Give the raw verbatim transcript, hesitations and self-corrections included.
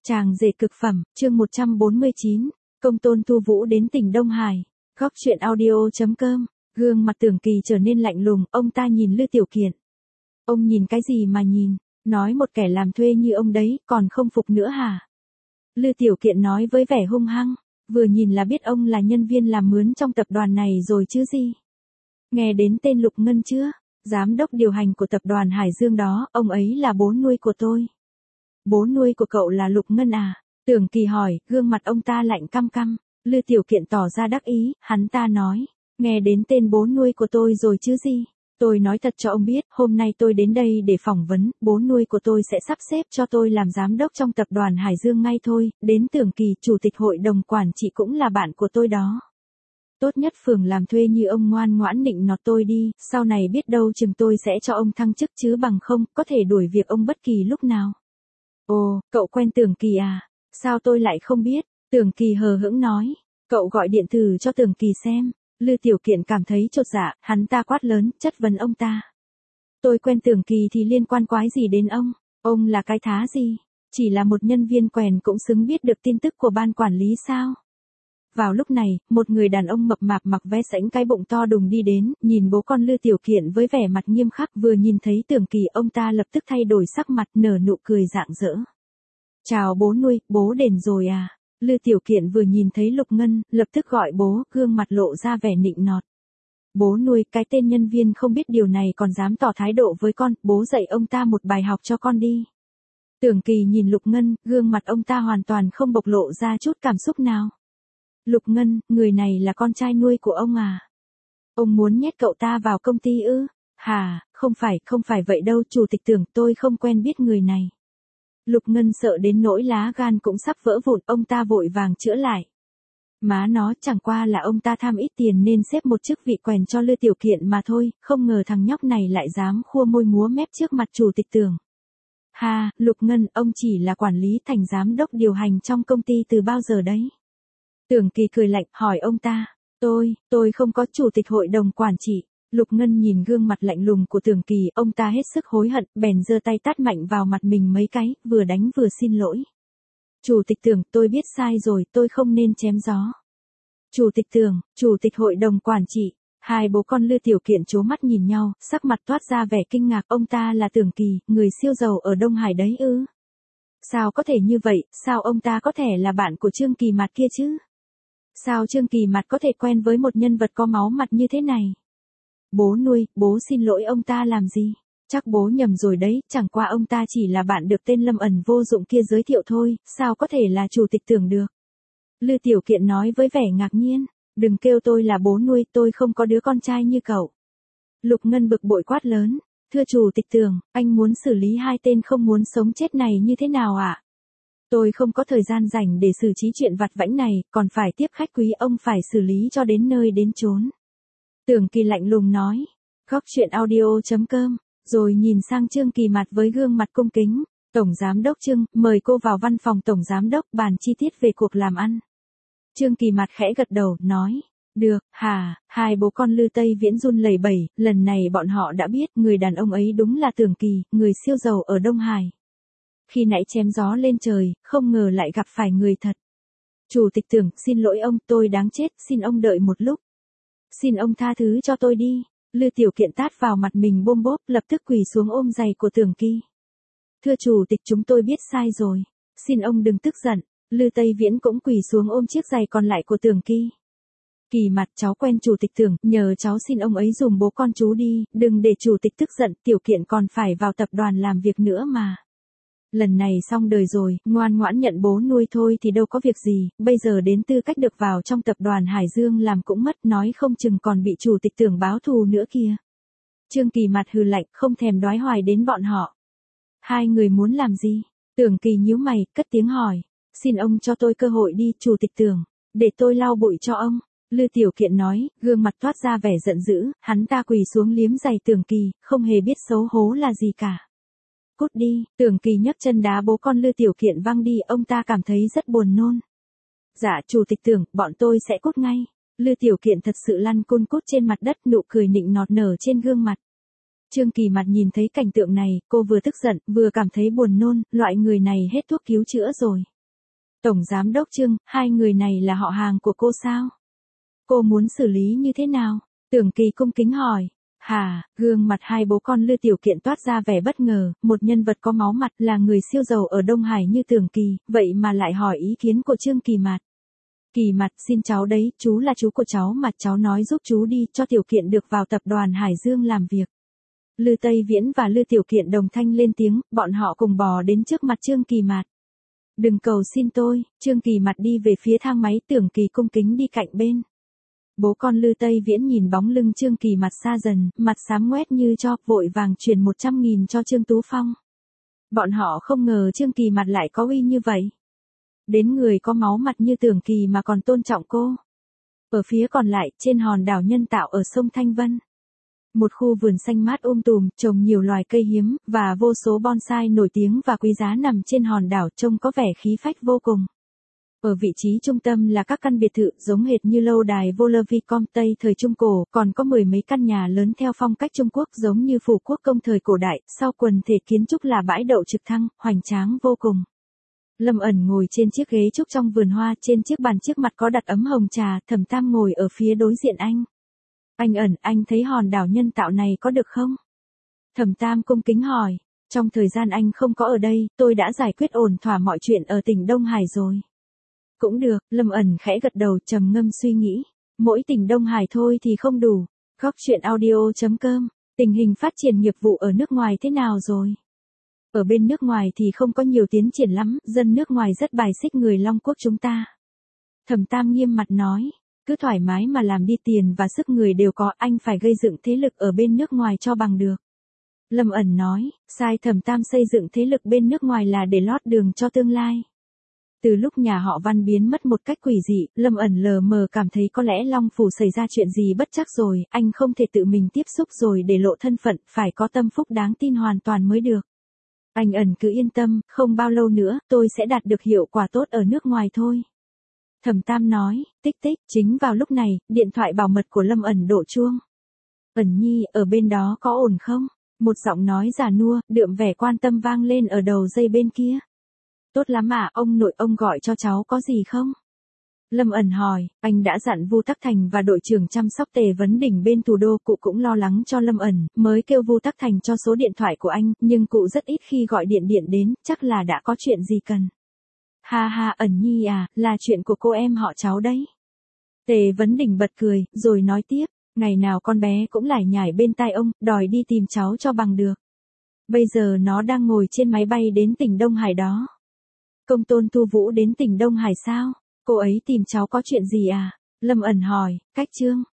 Chàng rể cực phẩm, chương một trăm bốn mươi chín, công tôn tu vũ đến tỉnh Đông Hải. Góc truyện audio.com, gương mặt Tưởng Kỳ trở nên lạnh lùng, ông ta nhìn Lư Tiểu Kiện. Ông nhìn cái gì mà nhìn, nói một kẻ làm thuê như ông đấy, còn không phục nữa hả? Lư Tiểu Kiện nói với vẻ hung hăng, vừa nhìn là biết ông là nhân viên làm mướn trong tập đoàn này rồi chứ gì. Nghe đến tên Lục Ngân chưa? Giám đốc điều hành của tập đoàn Hải Dương đó, ông ấy là bố nuôi của tôi. Bố nuôi của cậu là Lục Ngân à? Tưởng Kỳ hỏi, gương mặt ông ta lạnh căm căm. Lư Tiểu Kiện tỏ ra đắc ý, hắn ta nói, nghe đến tên bố nuôi của tôi rồi chứ gì. Tôi nói thật cho ông biết, hôm nay tôi đến đây để phỏng vấn, bố nuôi của tôi sẽ sắp xếp cho tôi làm giám đốc trong tập đoàn Hải Dương ngay thôi, đến Tưởng Kỳ, chủ tịch hội đồng quản trị cũng là bạn của tôi đó. Tốt nhất phường làm thuê như ông ngoan ngoãn nịnh nọt tôi đi, sau này biết đâu chừng tôi sẽ cho ông thăng chức chứ bằng không, có thể đuổi việc ông bất kỳ lúc nào. Ồ, cậu quen Tưởng Kỳ à? Sao tôi lại không biết? Tưởng Kỳ hờ hững nói, cậu gọi điện thử cho Tưởng Kỳ xem. Lư Tiểu Kiện cảm thấy chột dạ, hắn ta quát lớn, chất vấn ông ta. Tôi quen Tưởng Kỳ thì liên quan quái gì đến ông? Ông là cái thá gì? Chỉ là một nhân viên quèn cũng xứng biết được tin tức của ban quản lý sao? Vào lúc này, một người đàn ông mập mạp mặc vé sẫy cái bụng to đùng đi đến, nhìn bố con Lư Tiểu Kiện với vẻ mặt nghiêm khắc, vừa nhìn thấy Tưởng Kỳ ông ta lập tức thay đổi sắc mặt, nở nụ cười rạng rỡ. Chào bố nuôi, bố đến rồi à? Lư Tiểu Kiện vừa nhìn thấy Lục Ngân, lập tức gọi bố, gương mặt lộ ra vẻ nịnh nọt. Bố nuôi, cái tên nhân viên không biết điều này còn dám tỏ thái độ với con, bố dạy ông ta một bài học cho con đi. Tưởng Kỳ nhìn Lục Ngân, gương mặt ông ta hoàn toàn không bộc lộ ra chút cảm xúc nào. Lục Ngân, người này là con trai nuôi của ông à? Ông muốn nhét cậu ta vào công ty ư? Hà, không phải, không phải vậy đâu, chủ tịch Tưởng, tôi không quen biết người này. Lục Ngân sợ đến nỗi lá gan cũng sắp vỡ vụn, ông ta vội vàng chữa lại. Má nó, chẳng qua là ông ta tham ít tiền nên xếp một chức vị quèn cho Lư Tiểu Kiện mà thôi, không ngờ thằng nhóc này lại dám khua môi múa mép trước mặt chủ tịch Tưởng. Ha, Lục Ngân, ông chỉ là quản lý thành giám đốc điều hành trong công ty từ bao giờ đấy? Tưởng Kỳ cười lạnh, hỏi ông ta. Tôi, tôi không có chủ tịch hội đồng quản trị. Lục Ngân nhìn gương mặt lạnh lùng của Tưởng Kỳ, ông ta hết sức hối hận, bèn giơ tay tát mạnh vào mặt mình mấy cái, vừa đánh vừa xin lỗi. Chủ tịch Tưởng, tôi biết sai rồi, tôi không nên chém gió. Chủ tịch Tưởng, chủ tịch hội đồng quản trị, hai bố con Lư Tiểu Kiện trố mắt nhìn nhau, sắc mặt toát ra vẻ kinh ngạc, ông ta là Tưởng Kỳ, người siêu giàu ở Đông Hải đấy ư? Sao có thể như vậy, sao ông ta có thể là bạn của Trương Kỳ Mạt kia chứ? Sao Trương Kỳ Mạt có thể quen với một nhân vật có máu mặt như thế này? Bố nuôi, bố xin lỗi ông ta làm gì? Chắc bố nhầm rồi đấy, chẳng qua ông ta chỉ là bạn được tên Lâm ẩn vô dụng kia giới thiệu thôi, sao có thể là chủ tịch Tưởng được? Lư Tiểu Kiện nói với vẻ ngạc nhiên, đừng kêu tôi là bố nuôi, tôi không có đứa con trai như cậu. Lục Ngân bực bội quát lớn, thưa chủ tịch Tưởng, anh muốn xử lý hai tên không muốn sống chết này như thế nào ạ? À? Tôi không có thời gian rảnh để xử trí chuyện vặt vãnh này, còn phải tiếp khách quý, ông phải xử lý cho đến nơi đến chốn. Tưởng Kỳ lạnh lùng nói, góc truyện audio.com, rồi nhìn sang Trương Kỳ Mạt với gương mặt cung kính, Tổng Giám đốc Trương, mời cô vào văn phòng Tổng Giám đốc bàn chi tiết về cuộc làm ăn. Trương Kỳ Mạt khẽ gật đầu, nói, được, hà, hai bố con Lư Tây Viễn run lẩy bẩy, lần này bọn họ đã biết người đàn ông ấy đúng là Tưởng Kỳ, người siêu giàu ở Đông Hải. Khi nãy chém gió lên trời, không ngờ lại gặp phải người thật. Chủ tịch Tưởng, xin lỗi ông, tôi đáng chết, xin ông đợi một lúc. Xin ông tha thứ cho tôi đi. Lư Tiểu Kiện tát vào mặt mình bôm bốp, lập tức quỳ xuống ôm giày của Tưởng Kỳ. Thưa chủ tịch, chúng tôi biết sai rồi. Xin ông đừng tức giận. Lư Tây Viễn cũng quỳ xuống ôm chiếc giày còn lại của Tưởng Kỳ. Kỳ Mạt, cháu quen chủ tịch Tưởng, nhờ cháu xin ông ấy dùm bố con chú đi, đừng để chủ tịch tức giận, Tiểu Kiện còn phải vào tập đoàn làm việc nữa mà. Lần này xong đời rồi, ngoan ngoãn nhận bố nuôi thôi thì đâu có việc gì, bây giờ đến tư cách được vào trong tập đoàn Hải Dương làm cũng mất, nói không chừng còn bị chủ tịch Tưởng báo thù nữa kìa. Trương Kỳ Mạt hừ lạnh, không thèm đoái hoài đến bọn họ. Hai người muốn làm gì? Tưởng Kỳ nhíu mày, cất tiếng hỏi. Xin ông cho tôi cơ hội đi, chủ tịch Tưởng, để tôi lau bụi cho ông. Lư Tiểu Kiện nói, gương mặt toát ra vẻ giận dữ, hắn ta quỳ xuống liếm giày Tưởng Kỳ, không hề biết xấu hố là gì cả. Cút đi, Tưởng Kỳ nhấc chân đá bố con Lư Tiểu Kiện văng đi, ông ta cảm thấy rất buồn nôn. Dạ chủ tịch Tưởng, bọn tôi sẽ cút ngay. Lư Tiểu Kiện thật sự lăn cun cút trên mặt đất, nụ cười nịnh nọt nở trên gương mặt. Trương Kỳ Mạt nhìn thấy cảnh tượng này, cô vừa tức giận, vừa cảm thấy buồn nôn, loại người này hết thuốc cứu chữa rồi. Tổng giám đốc Trương, hai người này là họ hàng của cô sao? Cô muốn xử lý như thế nào? Tưởng Kỳ cung kính hỏi. Hà, gương mặt hai bố con Lư Tiểu Kiện toát ra vẻ bất ngờ, một nhân vật có máu mặt là người siêu giàu ở Đông Hải như Tưởng Kỳ, vậy mà lại hỏi ý kiến của Trương Kỳ Mạt. Kỳ Mạt, xin cháu đấy, chú là chú của cháu mà, cháu nói giúp chú đi, cho Tiểu Kiện được vào tập đoàn Hải Dương làm việc. Lư Tây Viễn và Lư Tiểu Kiện đồng thanh lên tiếng, bọn họ cùng bò đến trước mặt Trương Kỳ Mạt. Đừng cầu xin tôi, Trương Kỳ Mạt đi về phía thang máy, Tưởng Kỳ cung kính đi cạnh bên. Bố con Lư Tây Viễn nhìn bóng lưng Trương Kỳ Mạt xa dần, mặt xám ngoét như cho, vội vàng truyền một trăm nghìn cho Trương Tú Phong. Bọn họ không ngờ Trương Kỳ Mạt lại có uy như vậy. Đến người có máu mặt như Tưởng Kỳ mà còn tôn trọng cô. Ở phía còn lại, trên hòn đảo nhân tạo ở sông Thanh Vân. Một khu vườn xanh mát um tùm, trồng nhiều loài cây hiếm, và vô số bonsai nổi tiếng và quý giá nằm trên hòn đảo trông có vẻ khí phách vô cùng. Ở vị trí trung tâm là các căn biệt thự giống hệt như lâu đài Volavicom Tây thời Trung Cổ, còn có mười mấy căn nhà lớn theo phong cách Trung Quốc giống như phủ quốc công thời cổ đại, sau quần thể kiến trúc là bãi đậu trực thăng, hoành tráng vô cùng. Lâm Ẩn ngồi trên chiếc ghế trúc trong vườn hoa, trên chiếc bàn trước mặt có đặt ấm hồng trà, Thẩm Tam ngồi ở phía đối diện anh. Anh Ẩn, anh thấy hòn đảo nhân tạo này có được không? Thẩm Tam cung kính hỏi, trong thời gian anh không có ở đây, tôi đã giải quyết ổn thỏa mọi chuyện ở tỉnh Đông Hải rồi. Cũng được, Lâm Ẩn khẽ gật đầu trầm ngâm suy nghĩ. Mỗi tỉnh Đông Hải thôi thì không đủ. Góc truyện audio chấm com. Tình hình phát triển nghiệp vụ ở nước ngoài thế nào rồi? Ở bên nước ngoài thì không có nhiều tiến triển lắm, dân nước ngoài rất bài xích người Long Quốc chúng ta. Thẩm Tam nghiêm mặt nói, cứ thoải mái mà làm đi, tiền và sức người đều có, anh phải gây dựng thế lực ở bên nước ngoài cho bằng được. Lâm Ẩn nói, sai. Thẩm Tam xây dựng thế lực bên nước ngoài là để lót đường cho tương lai. Từ lúc nhà họ Văn biến mất một cách quỷ dị, Lâm Ẩn lờ mờ cảm thấy có lẽ Long Phủ xảy ra chuyện gì bất trắc rồi, anh không thể tự mình tiếp xúc rồi để lộ thân phận, phải có tâm phúc đáng tin hoàn toàn mới được. Anh Ẩn cứ yên tâm, không bao lâu nữa, tôi sẽ đạt được hiệu quả tốt ở nước ngoài thôi. Thẩm Tam nói, tích tích, chính vào lúc này, điện thoại bảo mật của Lâm Ẩn đổ chuông. Ẩn Nhi, ở bên đó có ổn không? Một giọng nói già nua, đượm vẻ quan tâm vang lên ở đầu dây bên kia. Tốt lắm à, ông nội, ông gọi cho cháu có gì không? Lâm Ẩn hỏi, anh đã dặn Vu Tắc Thành và đội trưởng chăm sóc Tề Vấn Đỉnh bên thủ đô, cụ cũng lo lắng cho Lâm Ẩn, mới kêu Vu Tắc Thành cho số điện thoại của anh, nhưng cụ rất ít khi gọi điện điện đến, chắc là đã có chuyện gì cần. Ha ha, Ẩn Nhi à, là chuyện của cô em họ cháu đấy. Tề Vấn Đỉnh bật cười, rồi nói tiếp, ngày nào con bé cũng lải nhải bên tai ông, đòi đi tìm cháu cho bằng được. Bây giờ nó đang ngồi trên máy bay đến tỉnh Đông Hải đó. Công tôn Thu Vũ đến tỉnh Đông Hải sao? Cô ấy tìm cháu có chuyện gì à? Lâm Ẩn hỏi, cách Trương.